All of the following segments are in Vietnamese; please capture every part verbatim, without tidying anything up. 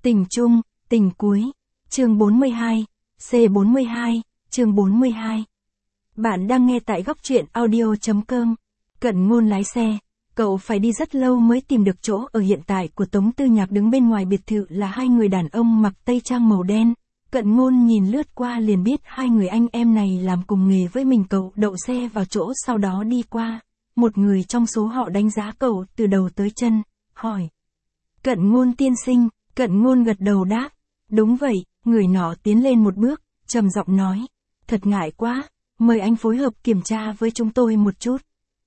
Tình chung, tình cuối. Chương bốn mươi hai, C bốn mươi hai, chương bốn mươi hai. Bạn đang nghe tại góc truyện audio chấm com. Cận Ngôn lái xe, cậu phải đi rất lâu mới tìm được chỗ ở hiện tại của Tống Tư Nhạc. Đứng bên ngoài biệt thự là hai người đàn ông mặc tây trang màu đen. Cận Ngôn nhìn lướt qua liền biết hai người anh em này làm cùng nghề với mình. Cậu đậu xe vào chỗ sau đó đi qua. Một người trong số họ đánh giá cậu từ đầu tới chân, hỏi. Cận Ngôn tiên sinh. Cận Ngôn gật đầu đáp. Đúng vậy. Người nọ tiến lên một bước, trầm giọng nói. Thật ngại quá, mời anh phối hợp kiểm tra với chúng tôi một chút.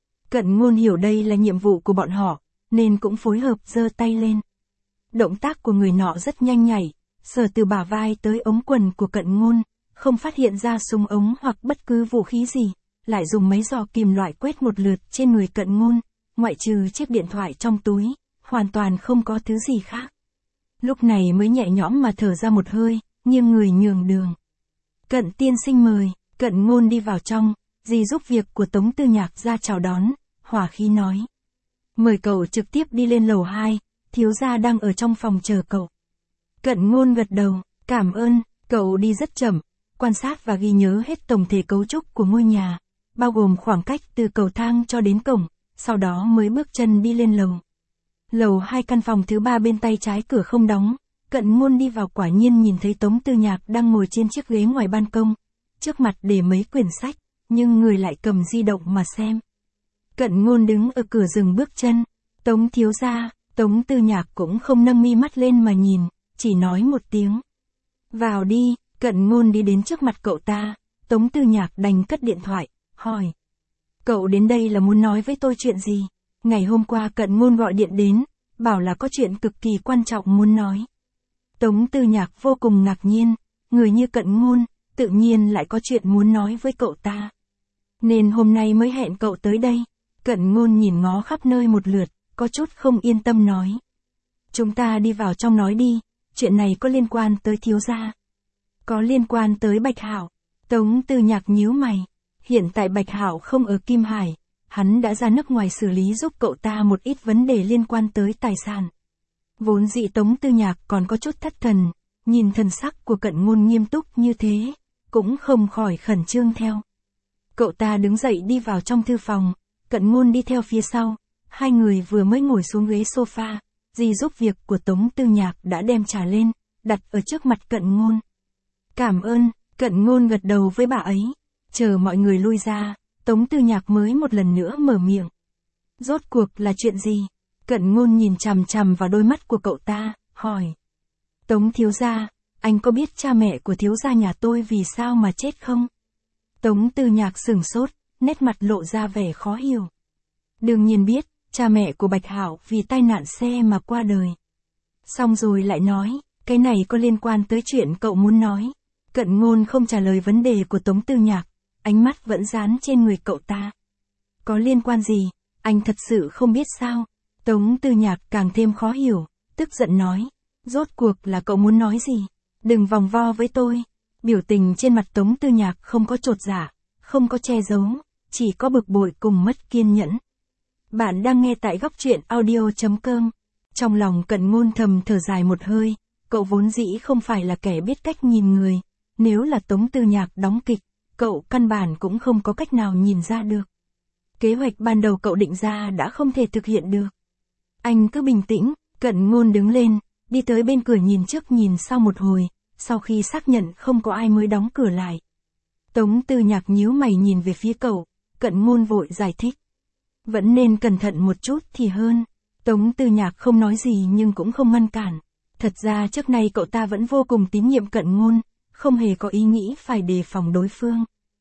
Cận Ngôn hiểu đây là nhiệm vụ của bọn họ, nên cũng phối hợp giơ tay lên. Động tác của người nọ rất nhanh nhảy, sờ từ bả vai tới ống quần của Cận Ngôn, không phát hiện ra súng ống hoặc bất cứ vũ khí gì, lại dùng máy dò kìm loại quét một lượt trên người Cận Ngôn, ngoại trừ chiếc điện thoại trong túi, hoàn toàn không có thứ gì khác. Lúc này mới nhẹ nhõm mà thở ra một hơi, nghiêng người nhường đường. Cận tiên sinh mời. Cận Ngôn đi vào trong, dì giúp việc của Tống Tư Nhạc ra chào đón, hòa khí nói. Mời cậu trực tiếp đi lên lầu hai, thiếu gia đang ở trong phòng chờ cậu. Cận Ngôn gật đầu, cảm ơn. Cậu đi rất chậm, quan sát và ghi nhớ hết tổng thể cấu trúc của ngôi nhà, bao gồm khoảng cách từ cầu thang cho đến cổng, sau đó mới bước chân đi lên lầu. Lầu hai, căn phòng thứ ba bên tay trái cửa không đóng. Cận Ngôn đi vào quả nhiên nhìn thấy Tống Tư Nhạc đang ngồi trên chiếc ghế ngoài ban công, trước mặt để mấy quyển sách, nhưng người lại cầm di động mà xem. Cận Ngôn đứng ở cửa dừng bước chân. Tống thiếu gia. Tống Tư Nhạc cũng không nâng mi mắt lên mà nhìn, chỉ nói một tiếng. Vào đi. Cận Ngôn đi đến trước mặt cậu ta. Tống Tư Nhạc đành cất điện thoại, hỏi. Cậu đến đây là muốn nói với tôi chuyện gì? Ngày hôm qua Cận Ngôn gọi điện đến, bảo là có chuyện cực kỳ quan trọng muốn nói. Tống Tư Nhạc vô cùng ngạc nhiên, người như Cận Ngôn, tự nhiên lại có chuyện muốn nói với cậu ta. Nên hôm nay mới hẹn cậu tới đây. Cận Ngôn nhìn ngó khắp nơi một lượt, có chút không yên tâm nói. Chúng ta đi vào trong nói đi, chuyện này có liên quan tới thiếu gia. Có liên quan tới Bạch Hạo. Tống Tư Nhạc nhíu mày. Hiện tại Bạch Hạo không ở Kim Hải, hắn đã ra nước ngoài xử lý giúp cậu ta một ít vấn đề liên quan tới tài sản. Vốn dĩ Tống Tư Nhạc còn có chút thất thần, nhìn thần sắc của Cận Ngôn nghiêm túc như thế, cũng không khỏi khẩn trương theo. Cậu ta đứng dậy đi vào trong thư phòng, Cận Ngôn đi theo phía sau, hai người vừa mới ngồi xuống ghế sofa, dì giúp việc của Tống Tư Nhạc đã đem trà lên, đặt ở trước mặt Cận Ngôn. Cảm ơn. Cận Ngôn gật đầu với bà ấy, chờ mọi người lui ra, Tống Tư Nhạc mới một lần nữa mở miệng. Rốt cuộc là chuyện gì? Cận Ngôn nhìn chằm chằm vào đôi mắt của cậu ta, hỏi. Tống thiếu gia, anh có biết cha mẹ của thiếu gia nhà tôi vì sao mà chết không? Tống Tư Nhạc sửng sốt, nét mặt lộ ra vẻ khó hiểu. Đương nhiên biết, cha mẹ của Bạch Hạo vì tai nạn xe mà qua đời. Xong rồi lại nói, cái này có liên quan tới chuyện cậu muốn nói. Cận Ngôn không trả lời vấn đề của Tống Tư Nhạc, ánh mắt vẫn dán trên người cậu ta. Có liên quan gì? Anh thật sự không biết sao? Tống Tư Nhạc càng thêm khó hiểu, tức giận nói. Rốt cuộc là cậu muốn nói gì? Đừng vòng vo với tôi. Biểu tình trên mặt Tống Tư Nhạc không có chột dạ, không có che giấu, chỉ có bực bội cùng mất kiên nhẫn. Bạn đang nghe tại góc truyện audio chấm com. Trong lòng Cận Ngôn thầm thở dài một hơi, cậu vốn dĩ không phải là kẻ biết cách nhìn người. Nếu là Tống Tư Nhạc đóng kịch, cậu căn bản cũng không có cách nào nhìn ra được. Kế hoạch ban đầu cậu định ra đã không thể thực hiện được. Anh cứ bình tĩnh. Cận Ngôn đứng lên, đi tới bên cửa nhìn trước nhìn sau một hồi, sau khi xác nhận không có ai mới đóng cửa lại. Tống Tư Nhạc nhíu mày nhìn về phía cậu, Cận Ngôn vội giải thích. Vẫn nên cẩn thận một chút thì hơn. Tống Tư Nhạc không nói gì nhưng cũng không ngăn cản. Thật ra trước nay cậu ta vẫn vô cùng tín nhiệm Cận Ngôn, không hề có ý nghĩ phải đề phòng đối phương.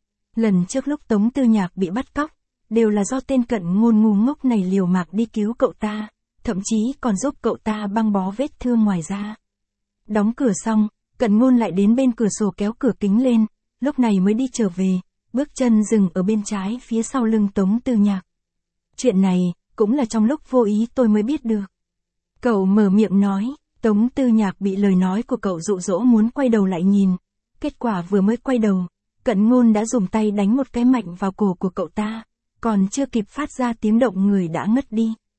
Lần trước lúc Tống Tư Nhạc bị bắt cóc, đều là do tên Cận Ngôn ngu ngốc này liều mạng đi cứu cậu ta, thậm chí còn giúp cậu ta băng bó vết thương ngoài da. Đóng cửa xong, Cận Ngôn lại đến bên cửa sổ kéo cửa kính lên, lúc này mới đi trở về, bước chân dừng ở bên trái phía sau lưng Tống Tư Nhạc. Chuyện này, cũng là trong lúc vô ý tôi mới biết được. Cậu mở miệng nói. Tống Tư Nhạc bị lời nói của cậu dụ dỗ muốn quay đầu lại nhìn. Kết quả vừa mới quay đầu, Cận Ngôn đã dùng tay đánh một cái mạnh vào cổ của cậu ta, còn chưa kịp phát ra tiếng động người đã ngất đi.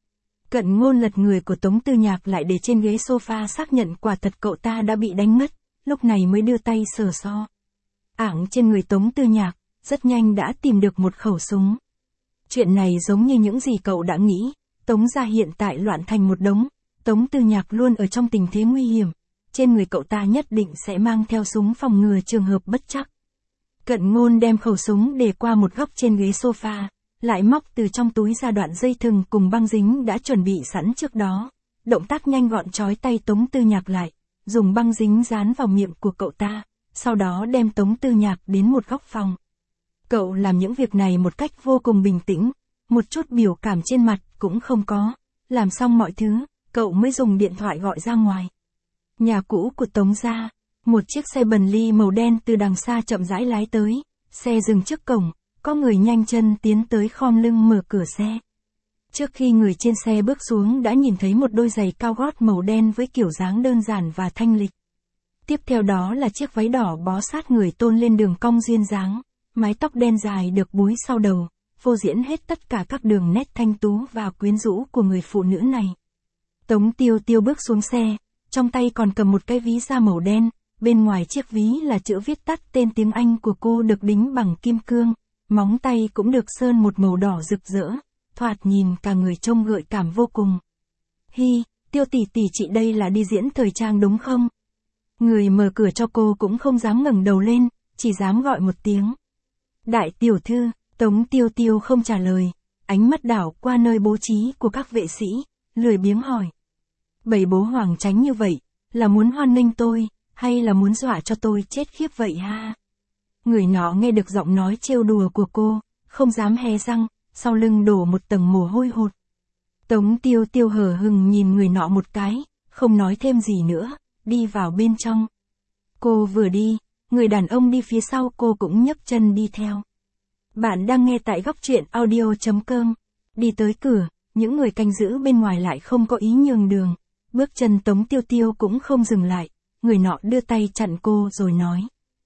Cận Ngôn lật người của Tống Tư Nhạc lại để trên ghế sofa xác nhận quả thật cậu ta đã bị đánh ngất, lúc này mới đưa tay sờ so. Ảng trên người Tống Tư Nhạc, rất nhanh đã tìm được một khẩu súng. Chuyện này giống như những gì cậu đã nghĩ, Tống gia hiện tại loạn thành một đống, Tống Tư Nhạc luôn ở trong tình thế nguy hiểm, trên người cậu ta nhất định sẽ mang theo súng phòng ngừa trường hợp bất trắc. Cận Ngôn đem khẩu súng để qua một góc trên ghế sofa, lại móc từ trong túi ra đoạn dây thừng cùng băng dính đã chuẩn bị sẵn trước đó, động tác nhanh gọn trói tay Tống Tư Nhạc lại, dùng băng dính dán vào miệng của cậu ta, sau đó đem Tống Tư Nhạc đến một góc phòng. Cậu làm những việc này một cách vô cùng bình tĩnh, một chút biểu cảm trên mặt cũng không có, làm xong mọi thứ, cậu mới dùng điện thoại gọi ra ngoài. Nhà cũ của Tống gia, một chiếc xe Bentley màu đen từ đằng xa chậm rãi lái tới, xe dừng trước cổng, có người nhanh chân tiến tới khom lưng mở cửa xe. Trước khi người trên xe bước xuống đã nhìn thấy một đôi giày cao gót màu đen với kiểu dáng đơn giản và thanh lịch. Tiếp theo đó là chiếc váy đỏ bó sát người tôn lên đường cong duyên dáng, mái tóc đen dài được búi sau đầu, phô diễn hết tất cả các đường nét thanh tú và quyến rũ của người phụ nữ này. Tống Tiêu Tiêu bước xuống xe, trong tay còn cầm một cái ví da màu đen, bên ngoài chiếc ví là chữ viết tắt tên tiếng Anh của cô được đính bằng kim cương, móng tay cũng được sơn một màu đỏ rực rỡ, thoạt nhìn cả người trông gợi cảm vô cùng. Hi, Tiêu tỷ tỷ chị đây là đi diễn thời trang đúng không? Người mở cửa cho cô cũng không dám ngẩng đầu lên, chỉ dám gọi một tiếng. Đại tiểu thư, Tống Tiêu Tiêu không trả lời, ánh mắt đảo qua nơi bố trí của các vệ sĩ, lười biếng hỏi. Bầy bố hoàng tránh như vậy, là muốn hoan nghênh tôi, hay là muốn dọa cho tôi chết khiếp vậy ha? Người nọ nghe được giọng nói trêu đùa của cô, không dám hé răng, sau lưng đổ một tầng mồ hôi hột. Tống Tiêu Tiêu hờ hững nhìn người nọ một cái, không nói thêm gì nữa, đi vào bên trong. Cô vừa đi, người đàn ông đi phía sau cô cũng nhấc chân đi theo. Bạn đang nghe tại góc truyện audio chấm com. Đi tới cửa, những người canh giữ bên ngoài lại không có ý nhường đường. Bước chân Tống Tiêu Tiêu cũng không dừng lại, người nọ đưa tay chặn cô rồi nói.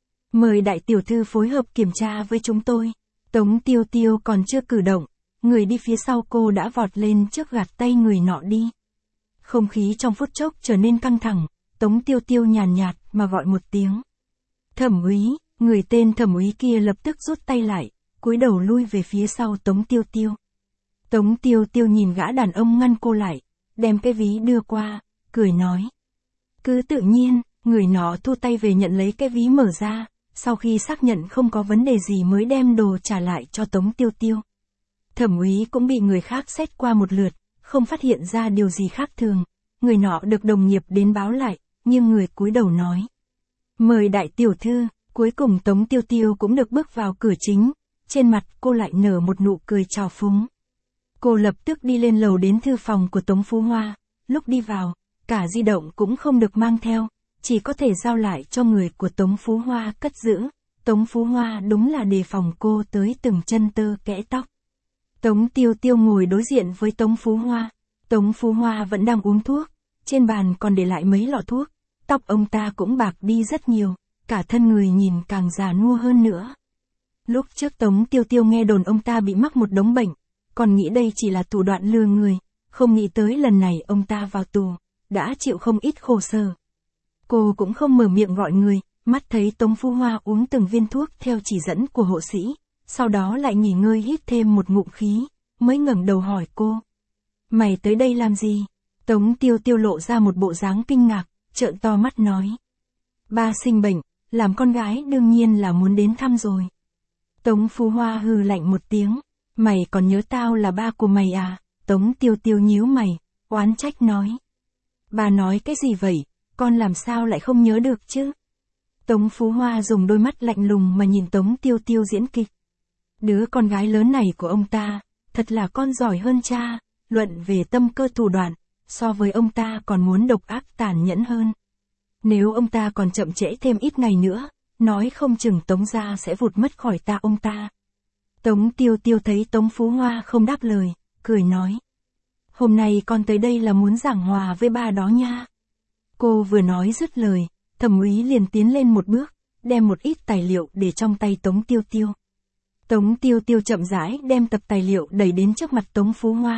Mời đại tiểu thư phối hợp kiểm tra với chúng tôi. Tống Tiêu Tiêu còn chưa cử động, người đi phía sau cô đã vọt lên trước gạt tay người nọ đi. Không khí trong phút chốc trở nên căng thẳng, Tống Tiêu Tiêu nhàn nhạt mà gọi một tiếng. Thẩm úy, người tên thẩm úy kia lập tức rút tay lại, cúi đầu lui về phía sau Tống Tiêu Tiêu. Tống Tiêu Tiêu nhìn gã đàn ông ngăn cô lại, đem cái ví đưa qua, cười nói. Cứ tự nhiên, người nọ thu tay về nhận lấy cái ví mở ra, sau khi xác nhận không có vấn đề gì mới đem đồ trả lại cho Tống Tiêu Tiêu. Thẩm úy cũng bị người khác xét qua một lượt, không phát hiện ra điều gì khác thường, người nọ được đồng nghiệp đến báo lại, nhưng người cúi đầu nói. Mời đại tiểu thư, cuối cùng Tống Tiêu Tiêu cũng được bước vào cửa chính, trên mặt cô lại nở một nụ cười trào phúng. Cô lập tức đi lên lầu đến thư phòng của Tống Phú Hoa, lúc đi vào, cả di động cũng không được mang theo, chỉ có thể giao lại cho người của Tống Phú Hoa cất giữ. Tống Phú Hoa đúng là đề phòng cô tới từng chân tơ kẽ tóc. Tống Tiêu Tiêu ngồi đối diện với Tống Phú Hoa, Tống Phú Hoa vẫn đang uống thuốc, trên bàn còn để lại mấy lọ thuốc, tóc ông ta cũng bạc đi rất nhiều, cả thân người nhìn càng già nua hơn nữa. Lúc trước Tống Tiêu Tiêu nghe đồn ông ta bị mắc một đống bệnh, còn nghĩ đây chỉ là thủ đoạn lừa người, không nghĩ tới lần này ông ta vào tù, đã chịu không ít khổ sở. Cô cũng không mở miệng gọi người, mắt thấy Tống Phú Hoa uống từng viên thuốc theo chỉ dẫn của hộ sĩ, sau đó lại nghỉ ngơi hít thêm một ngụm khí, mới ngẩng đầu hỏi cô. Mày tới đây làm gì? Tống Tiêu Tiêu lộ ra một bộ dáng kinh ngạc, trợn to mắt nói. Ba sinh bệnh, làm con gái đương nhiên là muốn đến thăm rồi. Tống Phú Hoa hừ lạnh một tiếng, mày còn nhớ tao là ba của mày à? Tống Tiêu Tiêu nhíu mày, oán trách nói. Ba nói cái gì vậy, con làm sao lại không nhớ được chứ? Tống Phú Hoa dùng đôi mắt lạnh lùng mà nhìn Tống Tiêu Tiêu diễn kịch. Đứa con gái lớn này của ông ta, thật là con giỏi hơn cha, luận về tâm cơ thủ đoạn, so với ông ta còn muốn độc ác tàn nhẫn hơn. Nếu ông ta còn chậm trễ thêm ít ngày nữa, nói không chừng Tống gia sẽ vụt mất khỏi ta ông ta. Tống Tiêu Tiêu thấy Tống Phú Hoa không đáp lời, cười nói. Hôm nay con tới đây là muốn giảng hòa với ba đó nha. Cô vừa nói dứt lời, thẩm úy liền tiến lên một bước, đem một ít tài liệu để trong tay Tống Tiêu Tiêu. Tống Tiêu Tiêu chậm rãi đem tập tài liệu đẩy đến trước mặt Tống Phú Hoa,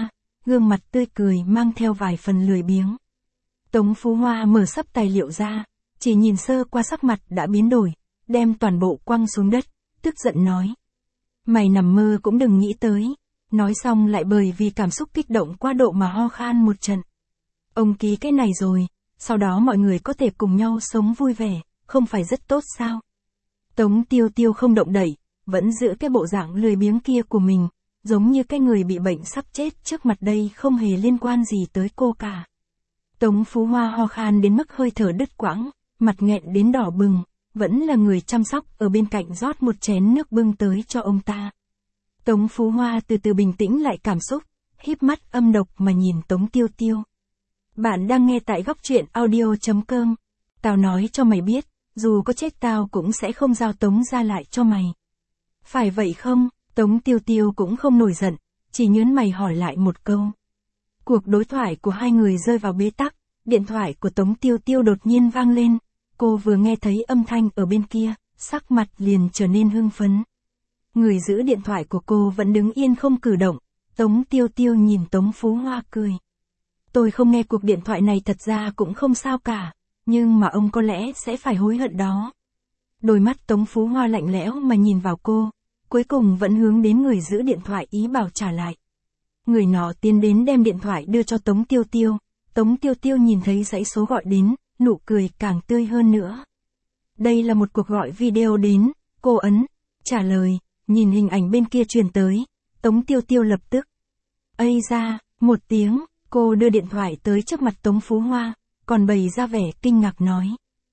gương mặt tươi cười mang theo vài phần lười biếng. Tống Phú Hoa mở sấp tài liệu ra, chỉ nhìn sơ qua sắc mặt đã biến đổi, đem toàn bộ quăng xuống đất, tức giận nói. Mày nằm mơ cũng đừng nghĩ tới. Nói xong lại bởi vì cảm xúc kích động quá độ mà ho khan một trận. Ông ký cái này rồi, sau đó mọi người có thể cùng nhau sống vui vẻ, không phải rất tốt sao? Tống Tiêu Tiêu không động đậy, vẫn giữ cái bộ dạng lười biếng kia của mình, giống như cái người bị bệnh sắp chết trước mặt đây không hề liên quan gì tới cô cả. Tống Phú Hoa ho khan đến mức hơi thở đứt quãng, mặt nghẹn đến đỏ bừng, vẫn là người chăm sóc ở bên cạnh rót một chén nước bưng tới cho ông ta. Tống Phú Hoa từ từ bình tĩnh lại cảm xúc, híp mắt âm độc mà nhìn Tống Tiêu Tiêu. Bạn đang nghe tại góc truyện audio chấm com. Tao nói cho mày biết, dù có chết tao cũng sẽ không giao Tống ra lại cho mày. Phải vậy không? Tống Tiêu Tiêu cũng không nổi giận, chỉ nhớn mày hỏi lại một câu. Cuộc đối thoại của hai người rơi vào bế tắc, điện thoại của Tống Tiêu Tiêu đột nhiên vang lên. Cô vừa nghe thấy âm thanh ở bên kia, sắc mặt liền trở nên hưng phấn. Người giữ điện thoại của cô vẫn đứng yên không cử động. Tống Tiêu Tiêu nhìn Tống Phú Hoa cười. Tôi không nghe cuộc điện thoại này thật ra cũng không sao cả, nhưng mà ông có lẽ sẽ phải hối hận đó. Đôi mắt Tống Phú Hoa lạnh lẽo mà nhìn vào cô, cuối cùng vẫn hướng đến người giữ điện thoại ý bảo trả lại. Người nọ tiến đến đem điện thoại đưa cho Tống Tiêu Tiêu. Tống Tiêu Tiêu nhìn thấy dãy số gọi đến, nụ cười càng tươi hơn nữa. Đây là một cuộc gọi video đến, cô ấn, trả lời, nhìn hình ảnh bên kia truyền tới, Tống Tiêu Tiêu lập tức. Ây ra, một tiếng, cô đưa điện thoại tới trước mặt Tống Phú Hoa, còn bày ra vẻ kinh ngạc nói.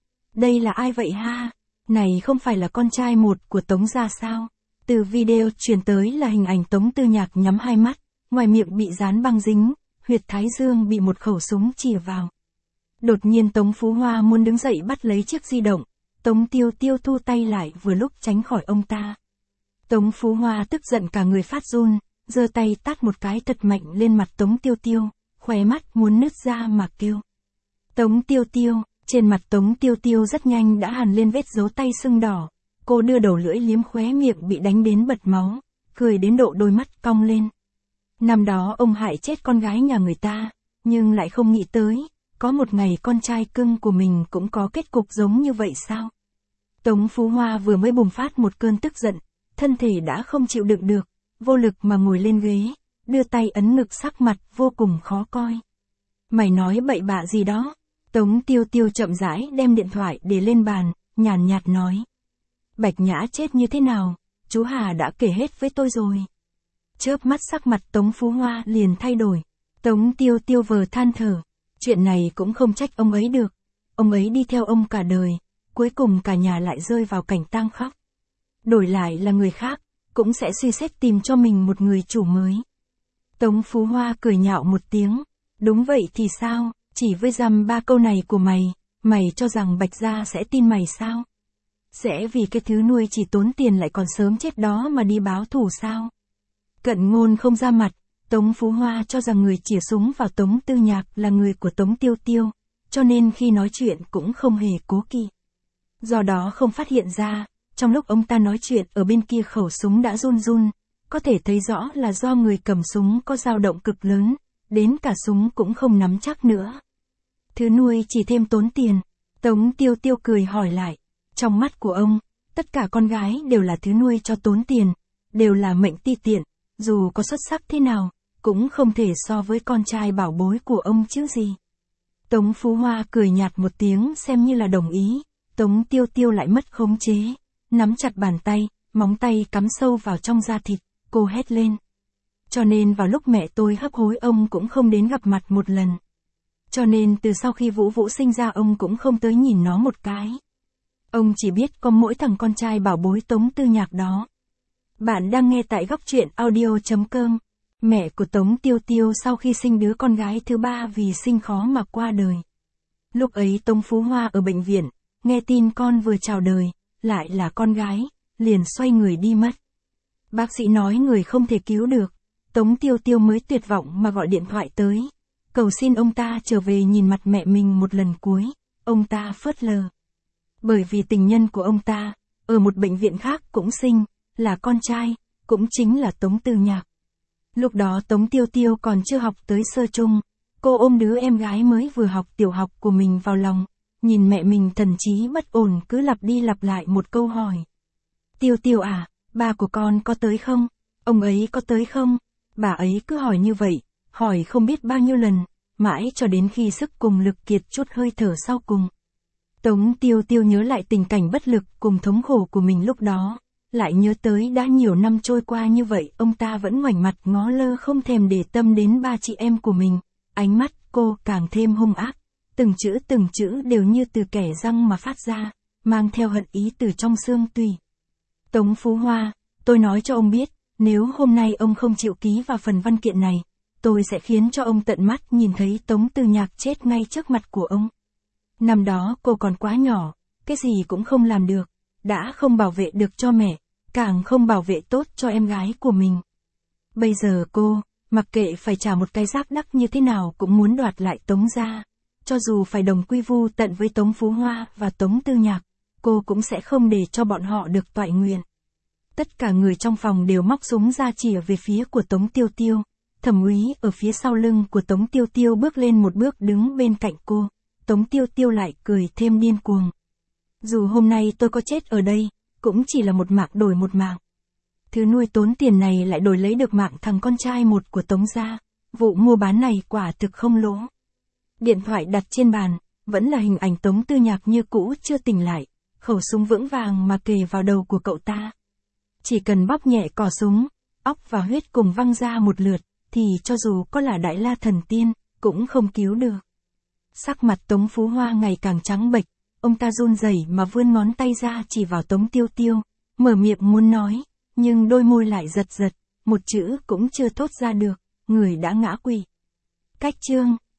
Đây là ai vậy ha? Này không phải là con trai một của Tống gia sao? Từ video truyền tới là hình ảnh Tống Tư Nhạc nhắm hai mắt, ngoài miệng bị dán băng dính, huyệt thái dương bị một khẩu súng chĩa vào. Đột nhiên Tống Phú Hoa muốn đứng dậy bắt lấy chiếc di động, Tống Tiêu Tiêu thu tay lại vừa lúc tránh khỏi ông ta. Tống Phú Hoa tức giận cả người phát run, giơ tay tát một cái thật mạnh lên mặt Tống Tiêu Tiêu, khóe mắt muốn nứt ra mà kêu. Tống Tiêu Tiêu, trên mặt Tống Tiêu Tiêu rất nhanh đã hằn lên vết dấu tay sưng đỏ, cô đưa đầu lưỡi liếm khóe miệng bị đánh đến bật máu, cười đến độ đôi mắt cong lên. Năm đó ông hại chết con gái nhà người ta, nhưng lại không nghĩ tới, có một ngày con trai cưng của mình cũng có kết cục giống như vậy sao? Tống Phú Hoa vừa mới bùng phát một cơn tức giận, thân thể đã không chịu đựng được, vô lực mà ngồi lên ghế, đưa tay ấn ngực sắc mặt vô cùng khó coi. Mày nói bậy bạ gì đó? Tống Tiêu Tiêu chậm rãi đem điện thoại để lên bàn, nhàn nhạt nói. Bạch Nhã chết như thế nào, chú Hà đã kể hết với tôi rồi. Chớp mắt sắc mặt Tống Phú Hoa liền thay đổi. Tống Tiêu Tiêu vờ than thở. Chuyện này cũng không trách ông ấy được. Ông ấy đi theo ông cả đời, cuối cùng cả nhà lại rơi vào cảnh tang khóc. Đổi lại là người khác, cũng sẽ suy xét tìm cho mình một người chủ mới. Tống Phú Hoa cười nhạo một tiếng. Đúng vậy thì sao, chỉ với dăm ba câu này của mày, mày cho rằng Bạch Gia sẽ tin mày sao? Sẽ vì cái thứ nuôi chỉ tốn tiền lại còn sớm chết đó mà đi báo thù sao? Cận Ngôn không ra mặt, Tống Phú Hoa cho rằng người chĩa súng vào Tống Tư Nhạc là người của Tống Tiêu Tiêu, cho nên khi nói chuyện cũng không hề cố kỵ. Do đó không phát hiện ra, trong lúc ông ta nói chuyện ở bên kia khẩu súng đã run run, có thể thấy rõ là do người cầm súng có dao động cực lớn, đến cả súng cũng không nắm chắc nữa. Thứ nuôi chỉ thêm tốn tiền, Tống Tiêu Tiêu cười hỏi lại, trong mắt của ông, tất cả con gái đều là thứ nuôi cho tốn tiền, đều là mệnh ti tiện, dù có xuất sắc thế nào, cũng không thể so với con trai bảo bối của ông chứ gì. Tống Phú Hoa cười nhạt một tiếng xem như là đồng ý, Tống Tiêu Tiêu lại mất khống chế, nắm chặt bàn tay, móng tay cắm sâu vào trong da thịt, cô hét lên. Cho nên vào lúc mẹ tôi hấp hối ông cũng không đến gặp mặt một lần. Cho nên từ sau khi Vũ Vũ sinh ra ông cũng không tới nhìn nó một cái. Ông chỉ biết có mỗi thằng con trai bảo bối Tống Tư Nhạc đó. Bạn đang nghe tại góc truyện audio chấm com. Mẹ của Tống Tiêu Tiêu sau khi sinh đứa con gái thứ ba vì sinh khó mà qua đời. Lúc ấy Tống Phú Hoa ở bệnh viện, nghe tin con vừa chào đời, lại là con gái, liền xoay người đi mất. Bác sĩ nói người không thể cứu được, Tống Tiêu Tiêu mới tuyệt vọng mà gọi điện thoại tới, cầu xin ông ta trở về nhìn mặt mẹ mình một lần cuối, ông ta phớt lờ. Bởi vì tình nhân của ông ta, ở một bệnh viện khác cũng sinh, là con trai, cũng chính là Tống Tư Nhạc. Lúc đó Tống Tiêu Tiêu còn chưa học tới sơ trung, cô ôm đứa em gái mới vừa học tiểu học của mình vào lòng, nhìn mẹ mình thần trí bất ổn cứ lặp đi lặp lại một câu hỏi. Tiêu Tiêu à, ba của con có tới không? Ông ấy có tới không? Bà ấy cứ hỏi như vậy, hỏi không biết bao nhiêu lần, mãi cho đến khi sức cùng lực kiệt chút hơi thở sau cùng. Tống Tiêu Tiêu nhớ lại tình cảnh bất lực cùng thống khổ của mình lúc đó, lại nhớ tới đã nhiều năm trôi qua như vậy ông ta vẫn ngoảnh mặt ngó lơ không thèm để tâm đến ba chị em của mình, ánh mắt cô càng thêm hung ác, từng chữ từng chữ đều như từ kẻ răng mà phát ra, mang theo hận ý từ trong xương tủy. Tống Phú Hoa, tôi nói cho ông biết, nếu hôm nay ông không chịu ký vào phần văn kiện này, tôi sẽ khiến cho ông tận mắt nhìn thấy Tống Tư Nhạc chết ngay trước mặt của ông. Năm đó cô còn quá nhỏ, cái gì cũng không làm được, đã không bảo vệ được cho mẹ, càng không bảo vệ tốt cho em gái của mình. Bây giờ cô, mặc kệ phải trả một cái giác đắc như thế nào cũng muốn đoạt lại Tống gia, cho dù phải đồng quy vu tận với Tống Phú Hoa và Tống Tư Nhạc, cô cũng sẽ không để cho bọn họ được toại nguyện. Tất cả người trong phòng đều móc súng ra chĩa về phía của Tống Tiêu Tiêu. Thẩm úy ở phía sau lưng của Tống Tiêu Tiêu bước lên một bước đứng bên cạnh cô. Tống Tiêu Tiêu lại cười thêm điên cuồng. Dù hôm nay tôi có chết ở đây, cũng chỉ là một mạng đổi một mạng. Thứ nuôi tốn tiền này lại đổi lấy được mạng thằng con trai một của Tống gia. Vụ mua bán này quả thực không lỗ. Điện thoại đặt trên bàn, vẫn là hình ảnh Tống Tư Nhạc như cũ chưa tỉnh lại, khẩu súng vững vàng mà kề vào đầu của cậu ta. Chỉ cần bóp nhẹ cò súng, óc và huyết cùng văng ra một lượt, thì cho dù có là Đại La Thần Tiên, cũng không cứu được. Sắc mặt Tống Phú Hoa ngày càng trắng bệch, ông ta run rẩy mà vươn ngón tay ra chỉ vào Tống Tiêu Tiêu, mở miệng muốn nói, nhưng đôi môi lại giật giật, một chữ cũng chưa thốt ra được, người đã ngã quỵ. Cách chương